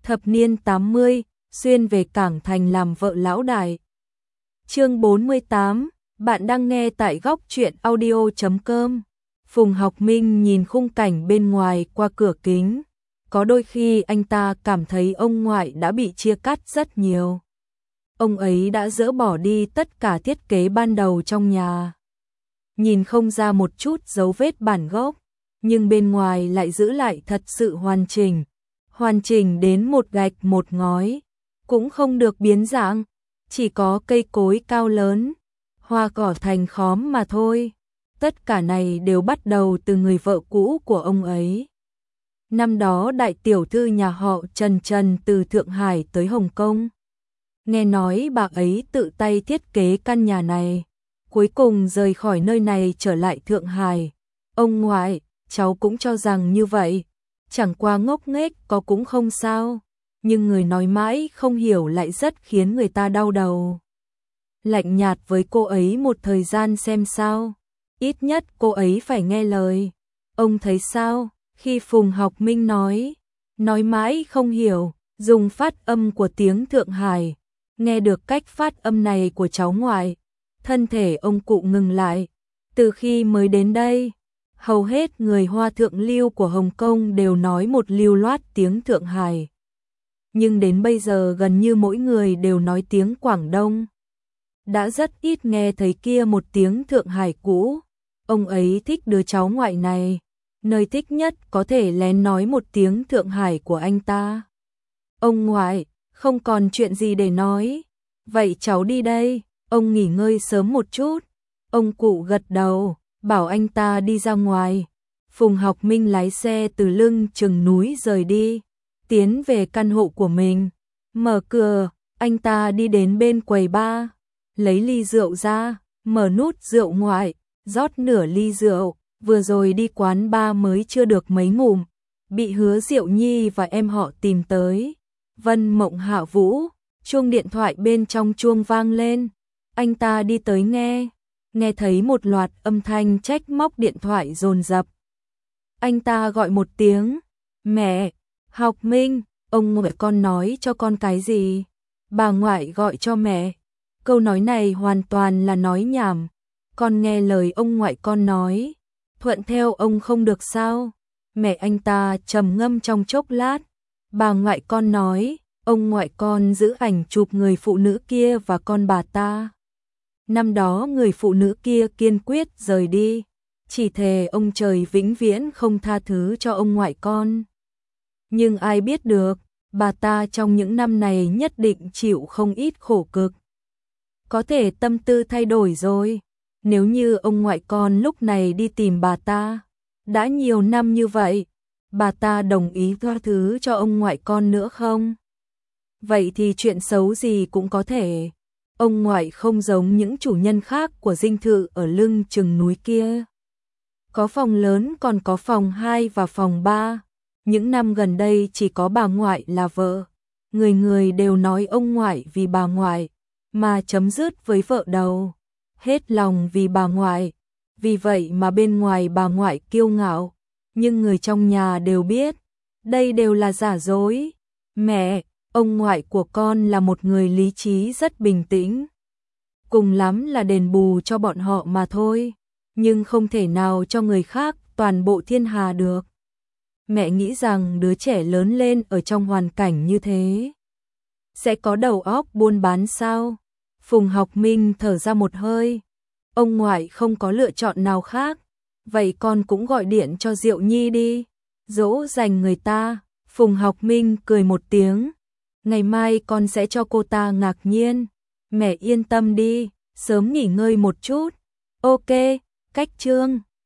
thập niên 80, xuyên về Cảng Thành làm vợ lão đại. Chương 48, bạn đang nghe tại góc truyện audio.com. Phùng Học Minh nhìn khung cảnh bên ngoài qua cửa kính. Có đôi khi anh ta cảm thấy ông ngoại đã bị chia cắt rất nhiều. Ông ấy đã dỡ bỏ đi tất cả thiết kế ban đầu trong nhà. Nhìn không ra một chút dấu vết bản gốc, nhưng bên ngoài lại giữ lại thật sự hoàn chỉnh. Hoàn chỉnh đến một gạch một ngói, cũng không được biến dạng, chỉ có cây cối cao lớn, hoa cỏ thành khóm mà thôi. Tất cả này đều bắt đầu từ người vợ cũ của ông ấy. Năm đó đại tiểu thư nhà họ Trần từ Thượng Hải tới Hồng Kông. Nghe nói bà ấy tự tay thiết kế căn nhà này, cuối cùng rời khỏi nơi này trở lại Thượng Hải. Ông ngoại, cháu cũng cho rằng như vậy, chẳng qua ngốc nghếch có cũng không sao, nhưng người nói mãi không hiểu lại rất khiến người ta đau đầu. Lạnh nhạt với cô ấy một thời gian xem sao, ít nhất cô ấy phải nghe lời. Ông thấy sao? Khi Phùng Học Minh nói mãi không hiểu, dùng phát âm của tiếng Thượng Hải, nghe được cách phát âm này của cháu ngoại, thân thể ông cụ ngừng lại. Từ khi mới đến đây, hầu hết người Hoa thượng lưu của Hồng Kông đều nói một lưu loát tiếng Thượng Hải. Nhưng đến bây giờ gần như mỗi người đều nói tiếng Quảng Đông. Đã rất ít nghe thấy kia một tiếng Thượng Hải cũ. Ông ấy thích đứa cháu ngoại này, nơi thích nhất có thể lén nói một tiếng Thượng Hải của anh ta. Ông ngoại, không còn chuyện gì để nói. Vậy cháu đi đây, ông nghỉ ngơi sớm một chút. Ông cụ gật đầu, bảo anh ta đi ra ngoài. Phùng Học Minh lái xe từ lưng chừng núi rời đi, tiến về căn hộ của mình. Mở cửa, anh ta đi đến bên quầy bar, lấy ly rượu ra, mở nút rượu ngoại, rót nửa ly rượu. Vừa rồi đi quán bar mới chưa được mấy ngụm, bị Hứa Diệu Nhi và em họ tìm tới. Vân Mộng Hạ Vũ, chuông điện thoại bên trong chuông vang lên. Anh ta đi tới nghe thấy một loạt âm thanh trách móc điện thoại dồn dập. Anh ta gọi một tiếng, mẹ. Học Minh, ông ngoại con nói cho con cái gì? Bà ngoại gọi cho mẹ. Câu nói này hoàn toàn là nói nhảm. Con nghe lời ông ngoại con nói, thuận theo ông không được sao? Mẹ anh ta trầm ngâm trong chốc lát. Bà ngoại con nói, ông ngoại con giữ ảnh chụp người phụ nữ kia và con bà ta. Năm đó người phụ nữ kia kiên quyết rời đi, chỉ thề ông trời vĩnh viễn không tha thứ cho ông ngoại con. Nhưng ai biết được, bà ta trong những năm này nhất định chịu không ít khổ cực. Có thể tâm tư thay đổi rồi. Nếu như ông ngoại con lúc này đi tìm bà ta, đã nhiều năm như vậy, bà ta đồng ý tha thứ cho ông ngoại con nữa không? Vậy thì chuyện xấu gì cũng có thể. Ông ngoại không giống những chủ nhân khác của dinh thự ở lưng chừng núi kia. Có phòng lớn còn có phòng 2 và phòng 3. Những năm gần đây chỉ có bà ngoại là vợ. Người người đều nói ông ngoại vì bà ngoại, mà chấm dứt với vợ đầu. Hết lòng vì bà ngoại. Vì vậy mà bên ngoài bà ngoại kiêu ngạo, nhưng người trong nhà đều biết, đây đều là giả dối. Mẹ, ông ngoại của con là một người lý trí rất bình tĩnh. Cùng lắm là đền bù cho bọn họ mà thôi, nhưng không thể nào cho người khác toàn bộ thiên hà được. Mẹ nghĩ rằng đứa trẻ lớn lên ở trong hoàn cảnh như thế sẽ có đầu óc buôn bán sao? Phùng Học Minh thở ra một hơi. Ông ngoại không có lựa chọn nào khác. Vậy con cũng gọi điện cho Diệu Nhi đi, dỗ dành người ta. Phùng Học Minh cười một tiếng. Ngày mai con sẽ cho cô ta ngạc nhiên. Mẹ yên tâm đi, sớm nghỉ ngơi một chút. Ok, cách chương.